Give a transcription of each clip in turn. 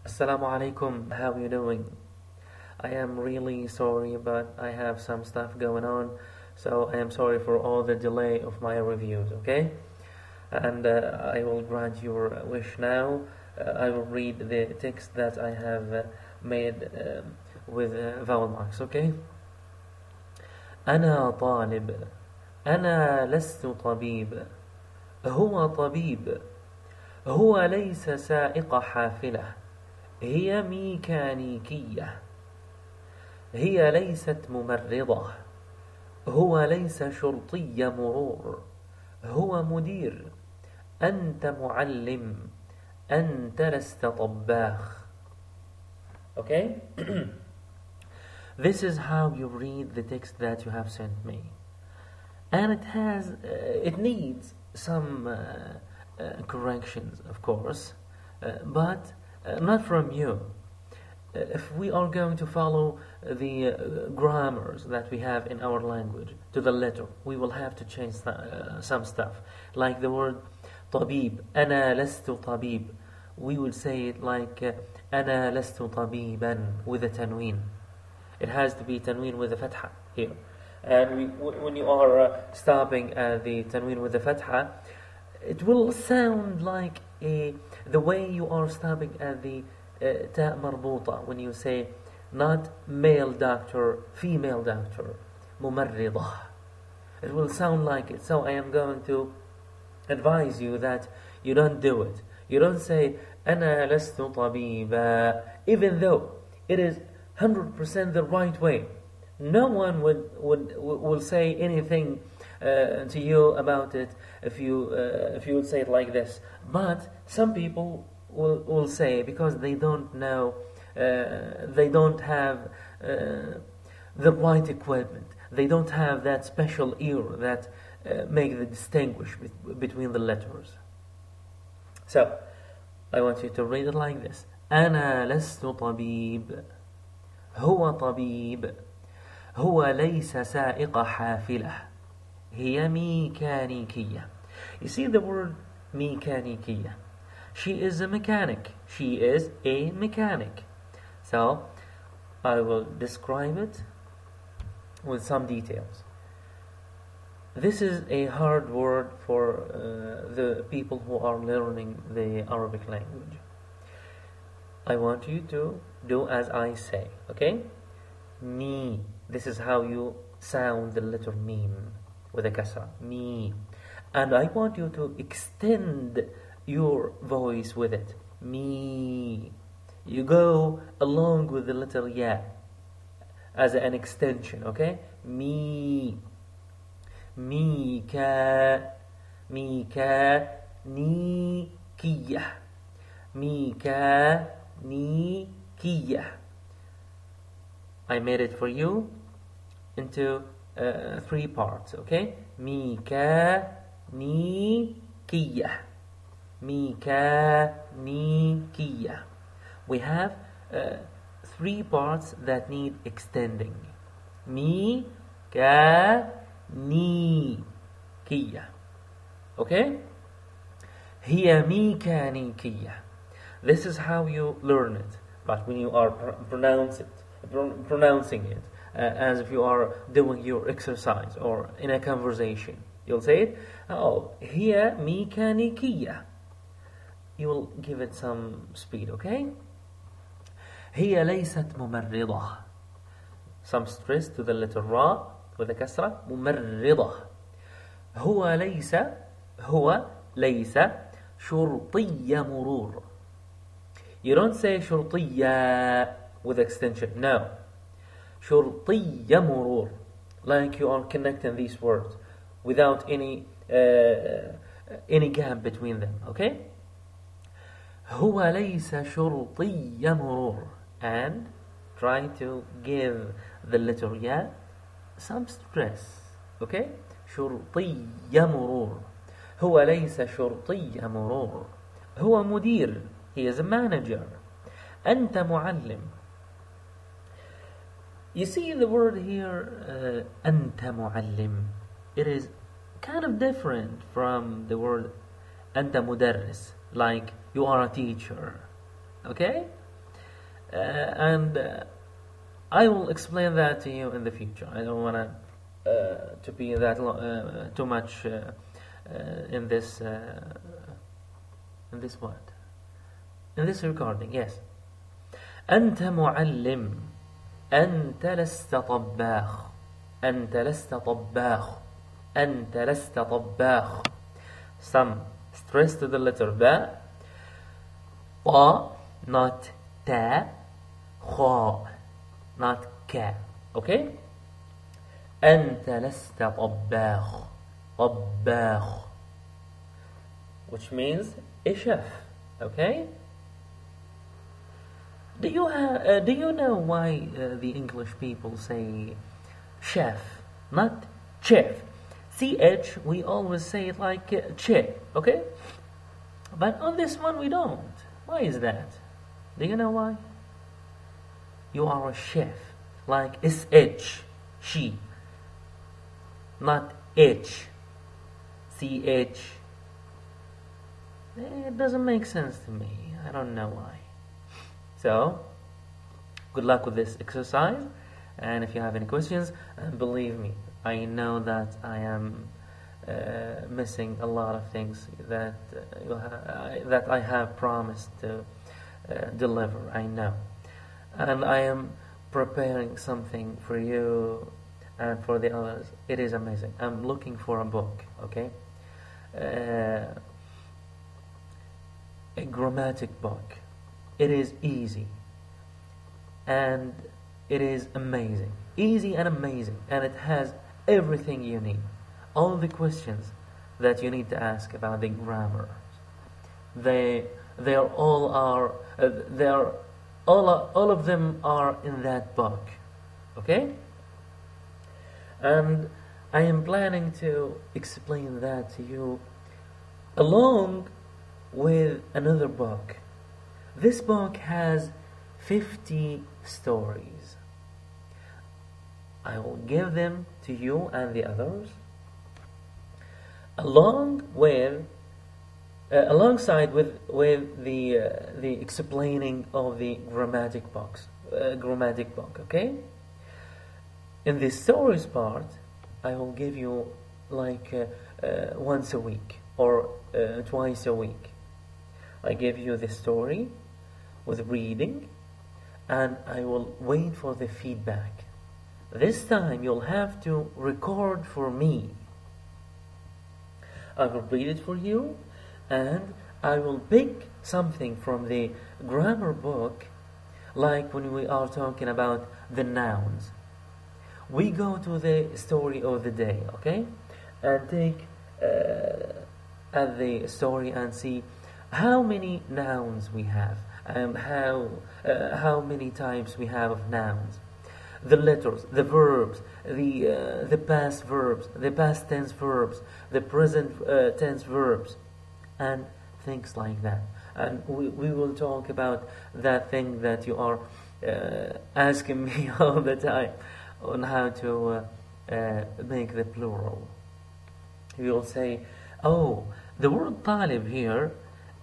Assalamu alaikum, how are you doing? I am really sorry, but I have some stuff going on, so I am sorry for all the delay of my reviews, okay? And I will grant your wish now. I will read the text that I have made with vowel marks, okay? أنا طالب أنا لست طبيب هو طبيب هو ليس سائق حافلة هي ميكانيكية هي ليست ممرضة هو ليس شرطي مرور هو مدير أنت معلم أنت لست طباخ. Okay? This is how you read the text that you have sent me. And it needs some corrections, of course, but not from you. If we are going to follow the grammars that we have in our language to the letter, we will have to change some stuff. Like the word طبيب, أنا لست طبيب. We will say it like أنا لست طبيبا with a tanween. It has to be tanween with a fatha here. And when you are stopping at the tanween with the fatha, it will sound like the way you are stopping at the ta marbuta when you say not male doctor, female doctor, ممرضة. It will sound like it. So I am going to advise you that you don't do it. You don't say أنا لست طبيبا, even though it is 100% the right way. No one will say anything to you about it if you would say it like this. But some people will say, because they don't know, they don't have the right equipment, they don't have that special ear that make the distinguish between the letters. So I want you to read it like this: أنا لست طبيب هو طبيب هو ليس سائق حافلة هي ميكانيكية. You see the word ميكانيكية. She is a mechanic. She is a mechanic. So I will describe it with some details. This is a hard word for the people who are learning the Arabic language. I want you to do as I say, okay? Me. This is how you sound the letter meme with a kasra. Me. And I want you to extend your voice with it. Me. You go along with the letter ya as an extension, okay? Me. Mika. Mika. Ni. Kiyah. Mika. Ni. Kiyah. I made it for you into 3 parts, okay? Mika. Ni. Kiyah. Mika. Ni. Kiyah. We have 3 parts that need extending. Mi. Ka. Ni. Kiyah. Okay? هي ميكانيكية. This is how you learn it. But when you are pronouncing it as if you are doing your exercise or in a conversation, you'll say it, oh, هي ميكانيكية. You will give it some speed, okay? هي ليست ممرضة. Some stress to the letter ra with a kasra. ممرضة. هو ليس شرطي مرور. You don't say شرطية with extension. No. شرطي مرور. Like you are connecting these words without any gap between them. Okay? هو ليس شرطي مرور. And try to give the letter ya some stress. Okay? شرطي مرور. هو ليس شرطي مرور. هو مدير. He is a manager. أنت معلم. You see the word here, أنت معلم. It is kind of different from the word أنت مدرس. Like you are a teacher. Okay? and I will explain that to you in the future. I don't want to be that too much in this what? In this recording, yes. أنت معلم. أنت لست طباخ. أنت لست طباخ. أنت لست طباخ. Some stress to the letter ba. Ta, not ta. Kha, not ka. Okay? أنت لست طباخ. طباخ, which means a chef. Okay? Do you know why the English people say chef, not chef? CH, we always say it like che, okay? But on this one we don't. Why is that? Do you know why? You are a chef, like SH, she, not H, CH. It doesn't make sense to me. I don't know why. So, good luck with this exercise. And if you have any questions, believe me, I know that I am missing a lot of things that that I have promised to deliver. I know, and I am preparing something for you and for the others. It is amazing. I'm looking for a book. Okay, a grammatic book. It is easy and it is amazing. Easy and amazing, and it has everything you need. All the questions that you need to ask about the grammar. They are all of them are in that book. Okay? And I am planning to explain that to you along with another book. This book has 50 stories. I will give them to you and the others alongside with the explaining of the grammatic book. Okay. In the stories part, I will give you like once a week or twice a week. I give you the story with reading, and I will wait for the feedback. This time you'll have to record for me. I will read it for you, and I will pick something from the grammar book, like when we are talking about the nouns. We go to the story of the day, okay? And take at the story and see how many nouns we have, and how many types we have of nouns. The letters, the verbs, the past verbs, the past tense verbs, the present tense verbs, and things like that. And we will talk about that thing that you are asking me all the time, on how to make the plural. You will say, oh, the word talib here,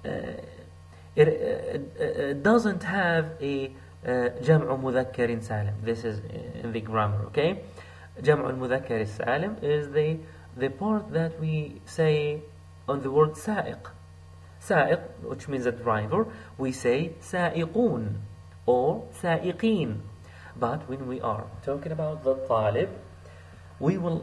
it doesn't have a جمع مذكر سالم. This is in the grammar, okay? جمع المذكر السالم is the part that we say on the word سائق. سائق, which means a driver, we say سائقون or سائقين. But when we are talking about the talib, we will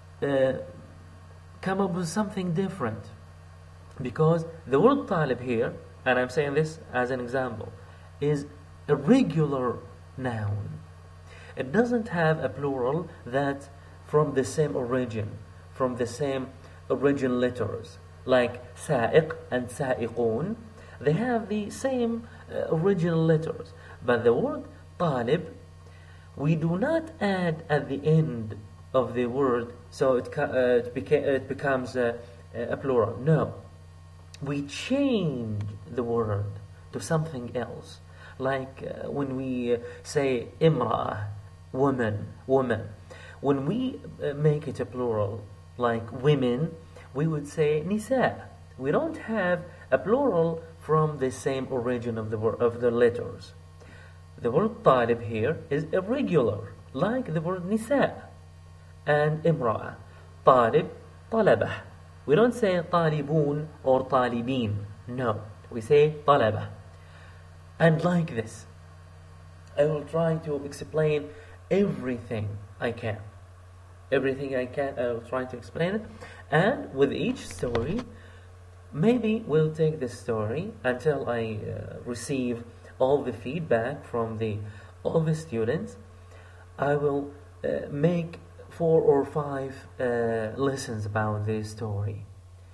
come up with something different, because the word talib here, and I'm saying this as an example, is a regular noun. It doesn't have a plural that from the same origin, from the same origin letters, like سائق and سائقون. They have the same original letters, but the word talib, we do not add at the end of the word, so it becomes a plural. No, we change the word to something else. Like when we say imra'ah, woman. When we make it a plural, like women, we would say nisa. We don't have a plural from the same origin of the word, of the letters. the word طالب here is irregular, like the word نساء and امرأة. طالب, طلبة. We don't say طالبون or طالبين. No, we say طلبة. And like this, I will try to explain everything I can. Everything I can, I will try to explain it. And with each story, maybe we'll take this story until I receive all the feedback from all the students. I will make 4 or 5 lessons about this story.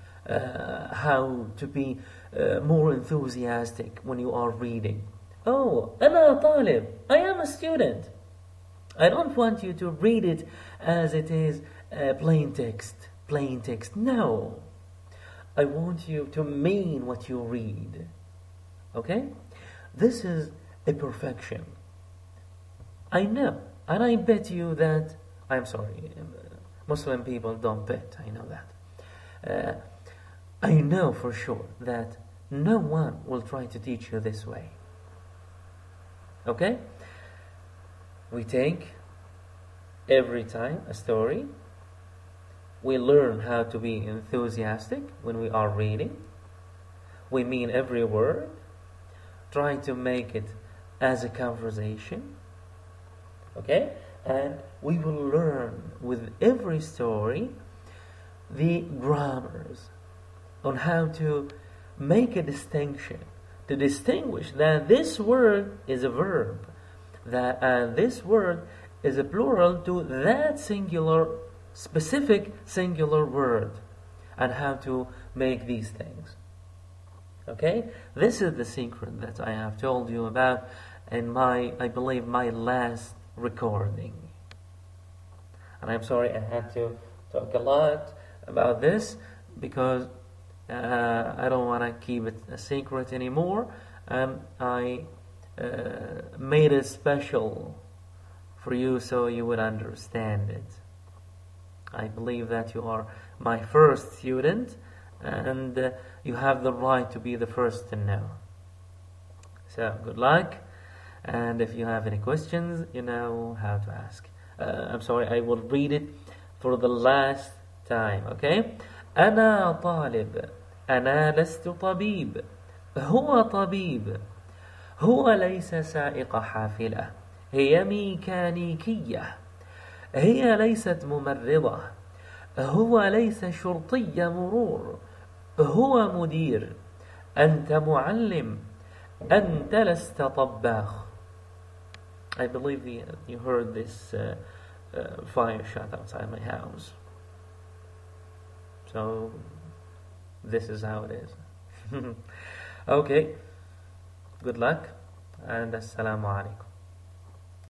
How to be more enthusiastic when you are reading. Oh, أنا طالب. I am a student. I don't want you to read it as it is plain text. Plain text. No. I want you to mean what you read. Okay? This is a perfection. I know. And I bet you that... I'm sorry. Muslim people don't bet. I know that. I know for sure that no one will try to teach you this way. Okay? We take every time a story. We learn how to be enthusiastic when we are reading. We mean every word. Try to make it as a conversation. Okay? And we will learn with every story the grammars on how to make a distinction, to distinguish that this word is a verb, and this word is a plural to that specific singular word, and how to make these things. Okay? This is the secret that I have told you about in I believe, my last recording. And I'm sorry I had to talk a lot about this because I don't want to keep it a secret anymore, and I made it special for you so you would understand it. I believe that you are my first student, and you have the right to be the first to know. So good luck, and if you have any questions, you know how to ask. I'm sorry, I will read it for the last time. Okay? أنا طالب. أنا لست طبيب. هو طبيب. هو ليس سائق حافلة. هي ميكانيكية. هي ليست ممرضة. هو ليس شرطي مرور. هو مدير. أنت معلم. أنت لست طباخ. I believe you heard this fire shot outside my house. So this is how it is. Okay. Good luck and assalamu alaikum.